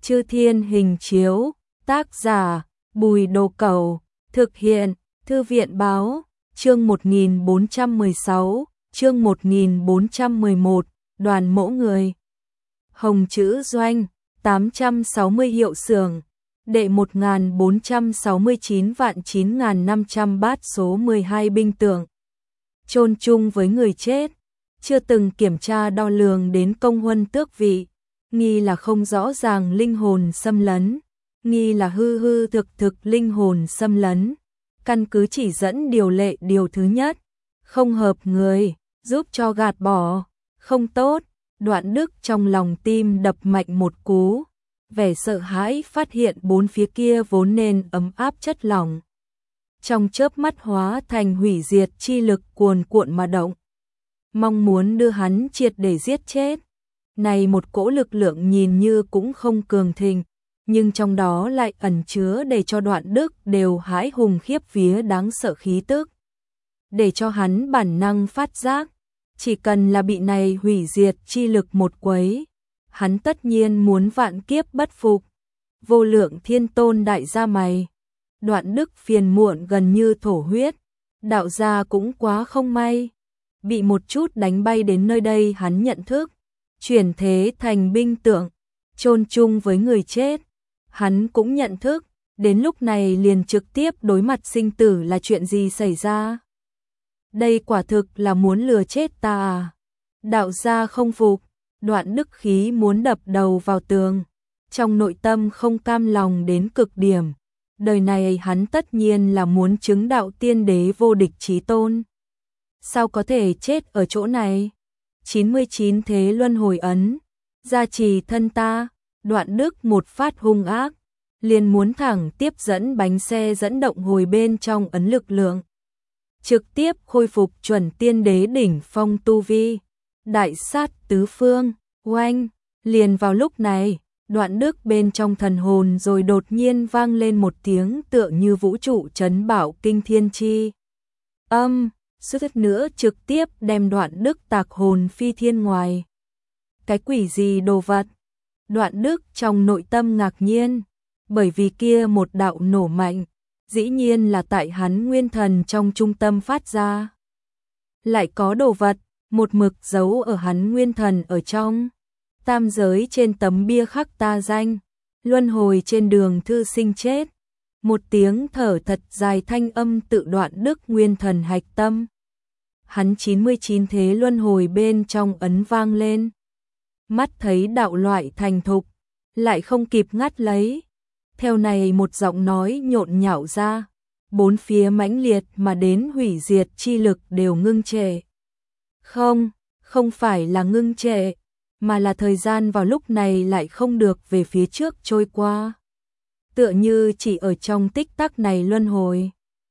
Chư Thiên Hình Chiếu, tác giả Bùi Đồ Cẩu, thực hiện Thư viện Báo, chương 1416, chương 1411, đoàn mẫu người. Hồng chữ doanh, 860 hiệu xưởng, đệ 1469.9500 bát số 12 binh tượng. Chôn chung với người chết, chưa từng kiểm tra đo lường đến công huân tước vị, nghi là không rõ ràng linh hồn xâm lấn, nghi là hư hư thực thực linh hồn xâm lấn. Căn cứ chỉ dẫn điều lệ điều thứ nhất, không hợp người, giúp cho gạt bỏ, không tốt. Đoạn Đức trong lòng tim đập mạnh một cú, vẻ sợ hãi phát hiện bốn phía kia vốn nên ấm áp chất lỏng. Trong chớp mắt hóa thành hủy diệt chi lực cuồn cuộn mà động. Mong muốn đưa hắn triệt để giết chết. Này một cỗ lực lượng nhìn như cũng không cường thịnh, nhưng trong đó lại ẩn chứa để cho Đoạn Đức đều hãi hùng khiếp vía đáng sợ khí tức. Để cho hắn bản năng phát giác, chỉ cần là bị này hủy diệt chi lực một quấy, hắn tất nhiên muốn vạn kiếp bất phục. Vô lượng thiên tôn đại gia mày. Đoạn Đức phiền muộn gần như thổ huyết, đạo gia cũng quá không may. Bị một chút đánh bay đến nơi đây hắn nhận thức, chuyển thế thành binh tượng, chôn chung với người chết. Hắn cũng nhận thức, đến lúc này liền trực tiếp đối mặt sinh tử là chuyện gì xảy ra. Đây quả thực là muốn lừa chết ta à? Đạo gia không phục, Đoạn Đức khí muốn đập đầu vào tường, trong nội tâm không cam lòng đến cực điểm. Đời này hắn tất nhiên là muốn chứng đạo tiên đế vô địch chí tôn. Sao có thể chết ở chỗ này? 99 thế luân hồi ấn, gia trì thân ta. Đoạn Đức một phát hung ác, liền muốn thẳng tiếp dẫn bánh xe dẫn động hồi bên trong ấn lực lượng. Trực tiếp khôi phục chuẩn tiên đế đỉnh phong tu vi, đại sát tứ phương, oanh. Liền vào lúc này, Đoạn Đức bên trong thần hồn rồi đột nhiên vang lên một tiếng tựa như vũ trụ chấn bảo kinh thiên chi suýt nữa trực tiếp đem Đoạn Đức tạc hồn phi thiên ngoài. Cái quỷ gì đồ vật? Đoạn Đức trong nội tâm ngạc nhiên, bởi vì kia một đạo nổ mạnh, dĩ nhiên là tại hắn nguyên thần trong trung tâm phát ra. Lại có đồ vật, một mực giấu ở hắn nguyên thần ở trong. Tam giới trên tấm bia khắc ta danh, luân hồi trên đường thư sinh chết. Một tiếng thở thật dài thanh âm tự Đoạn Đức nguyên thần hạch tâm. Hắn 99 thế luân hồi bên trong ấn vang lên. Mắt thấy đạo loại thành thục, lại không kịp ngắt lấy. Theo này một giọng nói nhộn nhạo ra, bốn phía mãnh liệt mà đến hủy diệt chi lực đều ngưng trệ. Không phải là ngưng trệ, mà là thời gian vào lúc này lại không được về phía trước trôi qua. Tựa như chỉ ở trong tích tắc này luân hồi.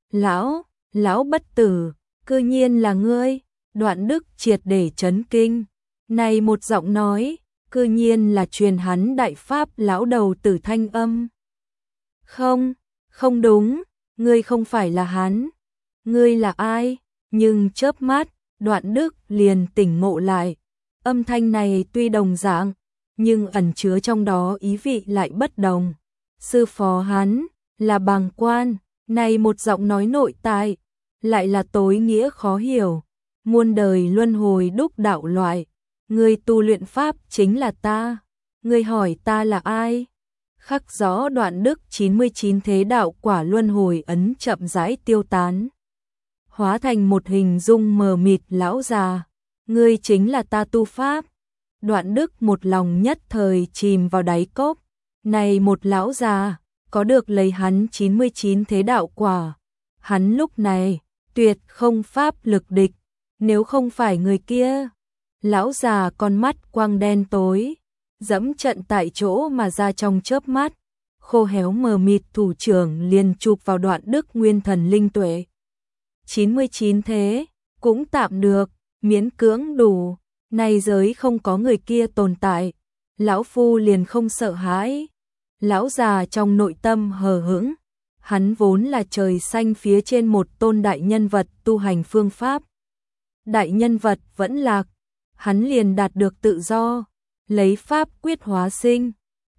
Lão bất tử, cư nhiên là ngươi. Đoạn Đức triệt để chấn kinh. Này một giọng nói, cư nhiên là truyền hắn đại pháp lão đầu tử thanh âm. Không đúng, ngươi không phải là hắn. Ngươi là ai? Nhưng chớp mắt, Đoạn Đức liền tỉnh ngộ lại. Âm thanh này tuy đồng dạng, nhưng ẩn chứa trong đó ý vị lại bất đồng. Sư phó hắn, là Bàng Quan, này một giọng nói nội tại, lại là tối nghĩa khó hiểu. Muôn đời luân hồi đúc đạo loại, người tu luyện pháp chính là ta. Người hỏi ta là ai? Khắc rõ Đoạn Đức 99 thế đạo quả luân hồi ấn chậm rãi tiêu tán. Hóa thành một hình dung mờ mịt lão già. Ngươi chính là ta tu pháp. Đoạn Đức một lòng nhất thời chìm vào đáy cốc. Này một lão già, có được lấy hắn 99 thế đạo quả. Hắn lúc này, tuyệt không pháp lực địch. Nếu không phải người kia, lão già con mắt quang đen tối, dẫm trận tại chỗ mà ra trong chớp mắt, khô héo mờ mịt thủ trưởng liền chụp vào Đoạn Đức nguyên thần linh tuệ. 99 thế, cũng tạm được, miễn cưỡng đủ, này giới không có người kia tồn tại, lão phu liền không sợ hãi. Lão già trong nội tâm hờ hững, hắn vốn là trời xanh phía trên một tôn đại nhân vật tu hành phương pháp. Đại nhân vật vẫn lạc, hắn liền đạt được tự do, lấy pháp quyết hóa sinh,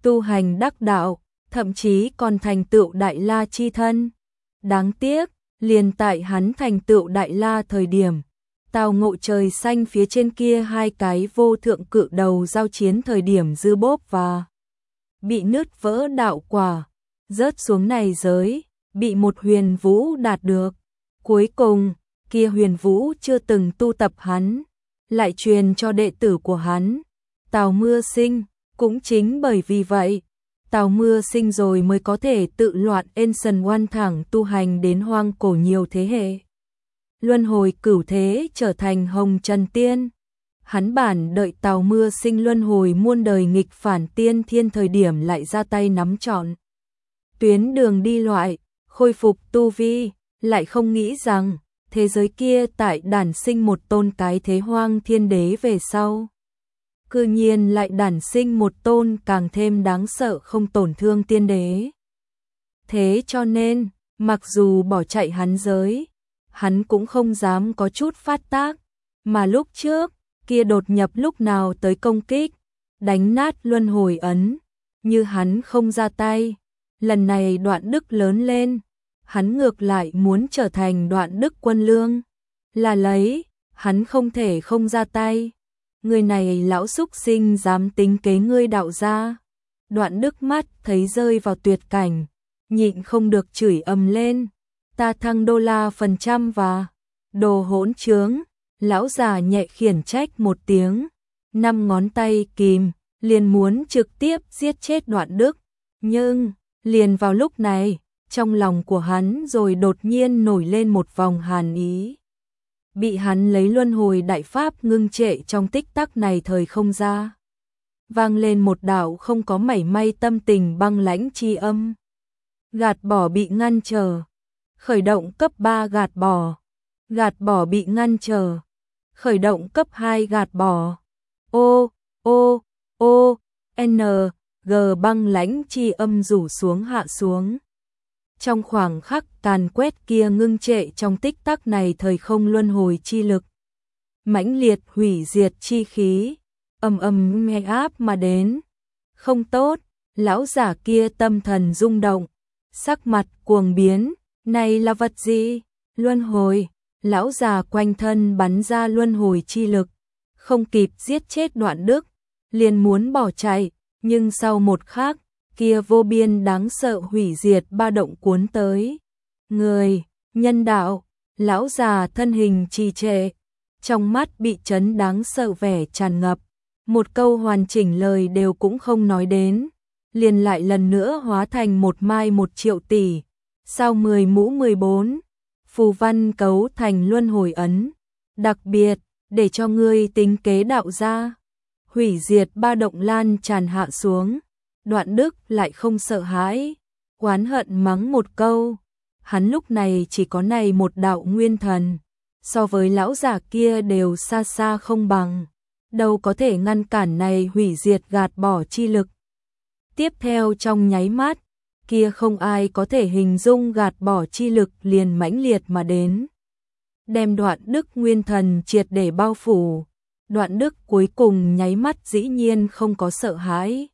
tu hành đắc đạo, thậm chí còn thành tựu Đại La chi thân. Đáng tiếc, liền tại hắn thành tựu Đại La thời điểm, tào ngộ trời xanh phía trên kia hai cái vô thượng cự đầu giao chiến thời điểm dư bốp và bị nứt vỡ đạo quả, rớt xuống này giới, bị một huyền vũ đạt được. Cuối cùng, kia huyền vũ chưa từng tu tập hắn, lại truyền cho đệ tử của hắn, Tào Mưa Sinh. Cũng chính bởi vì vậy, Tào Mưa Sinh rồi mới có thể tự loạn Ancient One thẳng tu hành đến hoang cổ nhiều thế hệ. Luân hồi cửu thế trở thành Hồng Trần Tiên. Hắn bản đợi Tào Mưa Sinh luân hồi muôn đời nghịch phản tiên thiên thời điểm lại ra tay nắm trọn tuyến đường đi loại, khôi phục tu vi, lại không nghĩ rằng thế giới kia tại đản sinh một tôn cái thế hoang thiên đế về sau. Cư nhiên lại đản sinh một tôn càng thêm đáng sợ không tổn thương tiên đế. Thế cho nên, mặc dù bỏ chạy hắn giới, hắn cũng không dám có chút phát tác, mà lúc trước, kia đột nhập lúc nào tới công kích, đánh nát luân hồi ấn, như hắn không ra tay, lần này Đoạn Đức lớn lên, hắn ngược lại muốn trở thành Đoạn Đức quân lương, là lấy, hắn không thể không ra tay. Người này lão xúc sinh dám tính kế ngươi đạo gia. Đoạn Đức mắt thấy rơi vào tuyệt cảnh, nhịn không được chửi ầm lên, ta thăng $% và đồ hỗn trướng. Lão già nhẹ khiển trách một tiếng, 5 ngón tay kìm, liền muốn trực tiếp giết chết Đoạn Đức. Nhưng, liền vào lúc này, trong lòng của hắn rồi đột nhiên nổi lên một vòng hàn ý. Bị hắn lấy luân hồi đại pháp ngưng trệ trong tích tắc này thời không ra. Vang lên một đạo không có mảy may tâm tình băng lãnh chi âm. Gạt bỏ bị ngăn trở. Khởi động cấp 3 gạt bỏ. Gạt bỏ bị ngăn trở. Khởi động cấp 2 gạt bỏ. O, N, G băng lãnh chi âm rủ xuống hạ xuống. Trong khoảng khắc càn quét kia ngưng trệ trong tích tắc này thời không luân hồi chi lực. Mãnh liệt hủy diệt chi khí, nghe áp mà đến. Không tốt, lão giả kia tâm thần rung động, sắc mặt cuồng biến, này là vật gì? Luân hồi, lão già quanh thân bắn ra luân hồi chi lực, không kịp giết chết Đoạn Đức, liền muốn bỏ chạy, nhưng sau một khắc, kia vô biên đáng sợ hủy diệt ba động cuốn tới. Người, nhân đạo, lão già thân hình trì trệ, trong mắt bị chấn đáng sợ vẻ tràn ngập, một câu hoàn chỉnh lời đều cũng không nói đến, liền lại lần nữa hóa thành một mai 1 triệu tỷ, sau 10 mũ 14, phù văn cấu thành luân hồi ấn, đặc biệt, để cho ngươi tính kế đạo ra. Hủy diệt ba động lan tràn hạ xuống. Đoạn Đức lại không sợ hãi, oán hận mắng một câu, hắn lúc này chỉ có này một đạo nguyên thần, so với lão giả kia đều xa xa không bằng, đâu có thể ngăn cản này hủy diệt gạt bỏ chi lực. Tiếp theo trong nháy mắt, kia không ai có thể hình dung gạt bỏ chi lực liền mãnh liệt mà đến, đem Đoạn Đức nguyên thần triệt để bao phủ. Đoạn Đức cuối cùng nháy mắt dĩ nhiên không có sợ hãi.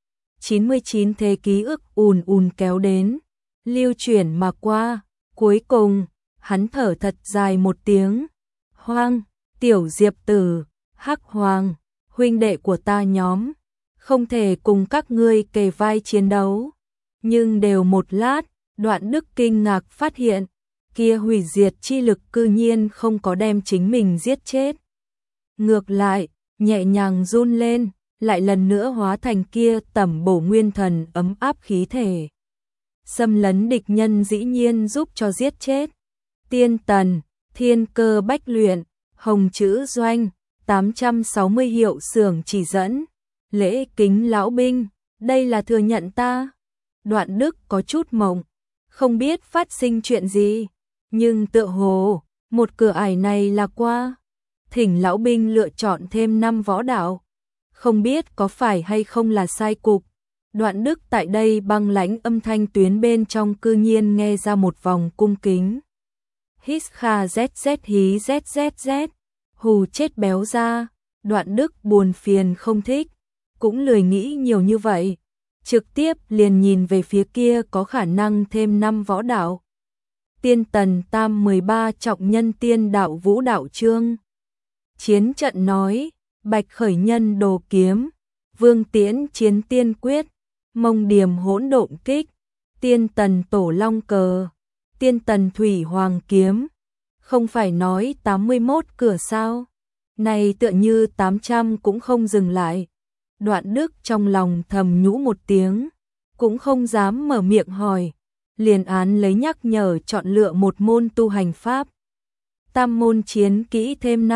99 thế ký ức ùn kéo đến, lưu chuyển mà qua, cuối cùng, hắn thở thật dài một tiếng. Hoang, tiểu diệp tử, Hắc Hoàng, huynh đệ của ta nhóm, không thể cùng các ngươi kề vai chiến đấu. Nhưng đều một lát, Đoạn Đức kinh ngạc phát hiện, kia hủy diệt chi lực cư nhiên không có đem chính mình giết chết. Ngược lại, nhẹ nhàng run lên, lại lần nữa hóa thành kia tẩm bổ nguyên thần ấm áp khí thể. Xâm lấn địch nhân dĩ nhiên giúp cho giết chết. Tiên tần, thiên cơ bách luyện, hồng chữ doanh, 860 hiệu xưởng chỉ dẫn. Lễ kính lão binh, đây là thừa nhận ta. Đoạn Đức có chút mộng, không biết phát sinh chuyện gì, nhưng tựa hồ, một cửa ải này là qua. Thỉnh lão binh lựa chọn thêm 5 võ đạo. Không biết có phải hay không là sai cục. Đoạn Đức tại đây băng lãnh âm thanh tuyến bên trong cư nhiên nghe ra một vòng cung kính. Hít kha zz hí zzz, hù chết béo ra. Đoạn Đức buồn phiền không thích, cũng lười nghĩ nhiều như vậy. trực tiếp liền nhìn về phía kia có khả năng thêm 5 võ đạo. Tiên tần tam 13 trọng nhân tiên đạo vũ đạo chương. Chiến trận nói, Bạch khởi nhân đồ kiếm, Vương Tiễn chiến tiên quyết, Mông Điềm hỗn độn kích, Tiên tần tổ long cờ, Tiên tần thủy hoàng kiếm. Không phải nói 81 cửa sao? Này tựa như 800 cũng không dừng lại. Đoạn Đức trong lòng thầm nhũ một tiếng, cũng không dám mở miệng hỏi, liền án lấy nhắc nhở chọn lựa một môn tu hành pháp. Tam môn chiến kỹ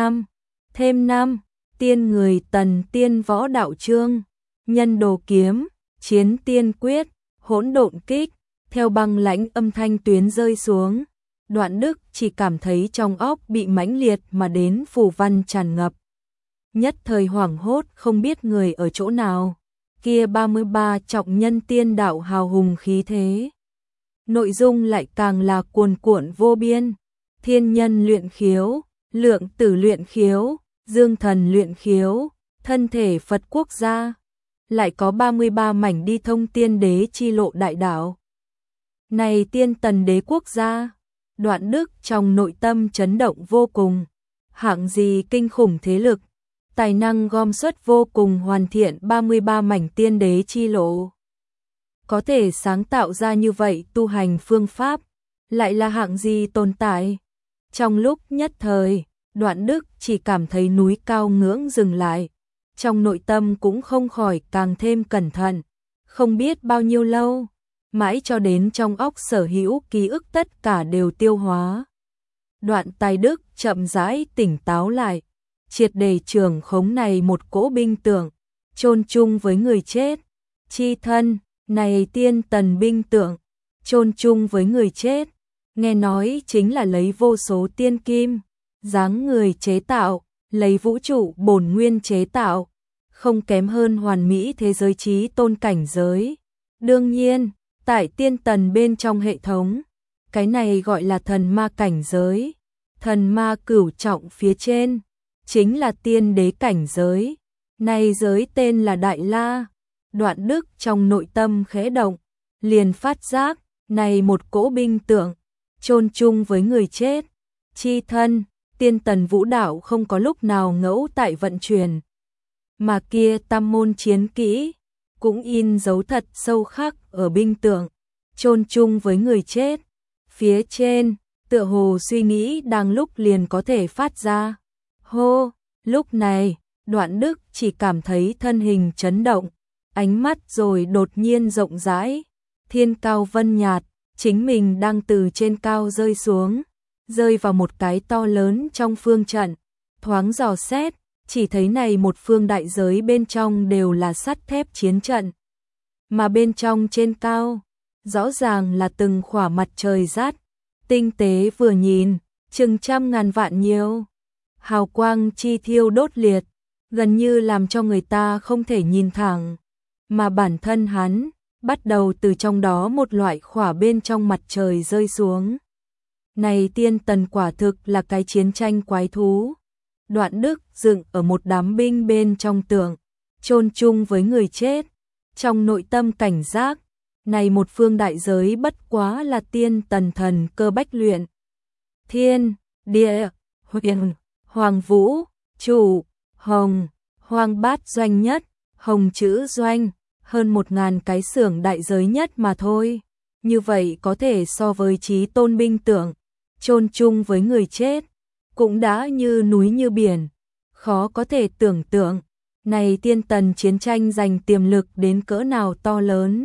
thêm 5, tiên người tần tiên võ đạo chương, nhân đồ kiếm, chiến tiên quyết, hỗn độn kích, theo băng lãnh âm thanh tuyến rơi xuống. Đoạn Đức chỉ cảm thấy trong óc bị mãnh liệt mà đến phù văn tràn ngập. Nhất thời hoảng hốt không biết người ở chỗ nào, kia 33 trọng nhân tiên đạo hào hùng khí thế. Nội dung lại càng là cuồn cuộn vô biên, thiên nhân luyện khiếu, lượng tử luyện khiếu, dương thần luyện khiếu, thân thể Phật quốc gia. Lại có 33 mảnh đi thông tiên đế chi lộ đại đạo. Này tiên tần đế quốc gia, Đoạn Đức trong nội tâm chấn động vô cùng, hạng gì kinh khủng thế lực, tài năng gom xuất vô cùng hoàn thiện 33 mảnh tiên đế chi lộ. Có thể sáng tạo ra như vậy tu hành phương pháp, lại là hạng gì tồn tại. Trong lúc nhất thời, Đoạn Đức chỉ cảm thấy núi cao ngưỡng dừng lại, trong nội tâm cũng không khỏi càng thêm cẩn thận, không biết bao nhiêu lâu, mãi cho đến trong óc sở hữu ký ức tất cả đều tiêu hóa. Đoạn Tài Đức chậm rãi tỉnh táo lại, triệt để trưởng khống này một cỗ binh tượng, chôn chung với người chết, chi thân, này tiên tần binh tượng, chôn chung với người chết, nghe nói chính là lấy vô số tiên kim, dáng người chế tạo, lấy vũ trụ bổn nguyên chế tạo, không kém hơn hoàn mỹ thế giới trí tôn cảnh giới. Đương nhiên, tại tiên tần bên trong hệ thống, cái này gọi là thần ma cảnh giới, thần ma cửu trọng phía trên, chính là tiên đế cảnh giới, này giới tên là Đại La. Đoạn Đức trong nội tâm khẽ động, liền phát giác, này một cỗ binh tượng, chôn chung với người chết, chi thân, tiên tần vũ đạo không có lúc nào ngẫu tại vận chuyển. Mà kia tam môn chiến kỹ, cũng in dấu thật sâu khắc ở binh tượng, chôn chung với người chết. Phía trên, tựa hồ suy nghĩ đang lúc liền có thể phát ra. Hô, lúc này, Đoạn Đức chỉ cảm thấy thân hình chấn động, ánh mắt rồi đột nhiên rộng rãi, thiên cao vân nhạt, chính mình đang từ trên cao rơi xuống, rơi vào một cái to lớn trong phương trận, thoáng dò xét, chỉ thấy này một phương đại giới bên trong đều là sắt thép chiến trận, mà bên trong trên cao, rõ ràng là từng khỏa mặt trời rát, tinh tế vừa nhìn, chừng trăm ngàn vạn nhiều, hào quang chi thiêu đốt liệt, gần như làm cho người ta không thể nhìn thẳng, mà bản thân hắn bắt đầu từ trong đó một loại khỏa bên trong mặt trời rơi xuống. Này tiên tần quả thực là cái chiến tranh quái thú. Đoạn Đức dựng ở một đám binh bên trong tượng, chôn chung với người chết, trong nội tâm cảnh giác, này một phương đại giới bất quá là tiên tần thần cơ bách luyện. Thiên, địa, huyền, hoàng vũ, chủ, hồng, hoàng bát doanh nhất, hồng chữ doanh, hơn 1000 cái xưởng đại giới nhất mà thôi. Như vậy có thể so với chí tôn binh tượng, chôn chung với người chết, cũng đã như núi như biển, khó có thể tưởng tượng, này tiên tần chiến tranh giành tiềm lực đến cỡ nào to lớn.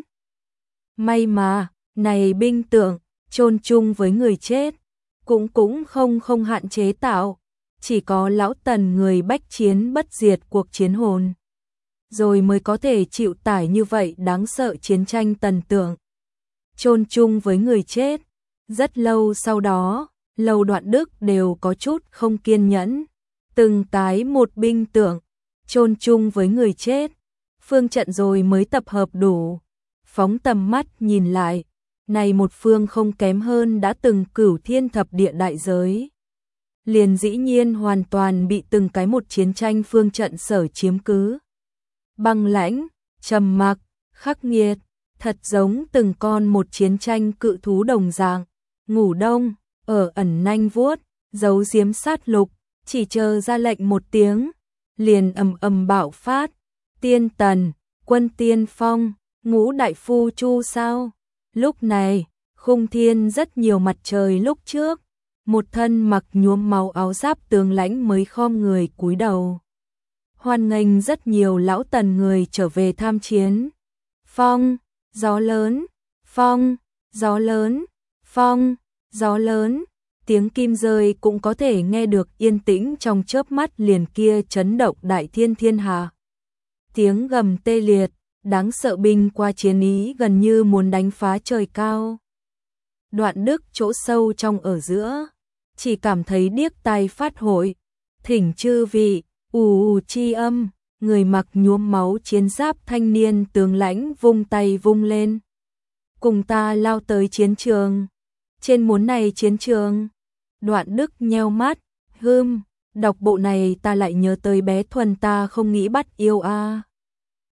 May mà, này binh tượng, chôn chung với người chết, cũng không hạn chế tạo, chỉ có lão tần người bách chiến bất diệt cuộc chiến hồn, rồi mới có thể chịu tải như vậy đáng sợ chiến tranh tần tượng. Chôn chung với người chết, rất lâu sau đó, Lầu Đoạn Đức đều có chút không kiên nhẫn, từng cái một binh tượng, chôn chung với người chết, phương trận rồi mới tập hợp đủ, phóng tầm mắt nhìn lại, này một phương không kém hơn đã từng cửu thiên thập địa đại giới. Liền dĩ nhiên hoàn toàn bị từng cái một chiến tranh phương trận sở chiếm cứ. Băng lãnh, trầm mặc, khắc nghiệt, thật giống từng con một chiến tranh cự thú đồng dạng. Ngủ đông, ở ẩn nanh vuốt, giấu giếm sát lục, chỉ chờ ra lệnh một tiếng, liền ầm ầm bạo phát. Tiên tần, quân tiên phong, ngũ đại phu chu sao? Lúc này, khung thiên rất nhiều mặt trời lúc trước, một thân mặc nhuốm máu áo giáp tướng lãnh mới khom người cúi đầu. Hoan nghênh rất nhiều lão tần người trở về tham chiến. Phong, gió lớn, phong, gió lớn, phong, gió lớn, tiếng kim rơi cũng có thể nghe được yên tĩnh trong chớp mắt liền kia chấn động đại thiên thiên hà. Tiếng gầm tê liệt, đáng sợ binh qua chiến ý gần như muốn đánh phá trời cao. Đoạn Đức chỗ sâu trong ở giữa, chỉ cảm thấy điếc tai phát hội, thỉnh chư vị, ù chi âm, người mặc nhuốm máu chiến giáp thanh niên tướng lãnh vung tay vung lên. Cùng ta lao tới chiến trường. Trên muốn này chiến trường, Đoạn Đức nheo mắt, đọc bộ này ta lại nhớ tới bé Thuần ta không nghĩ bắt yêu a.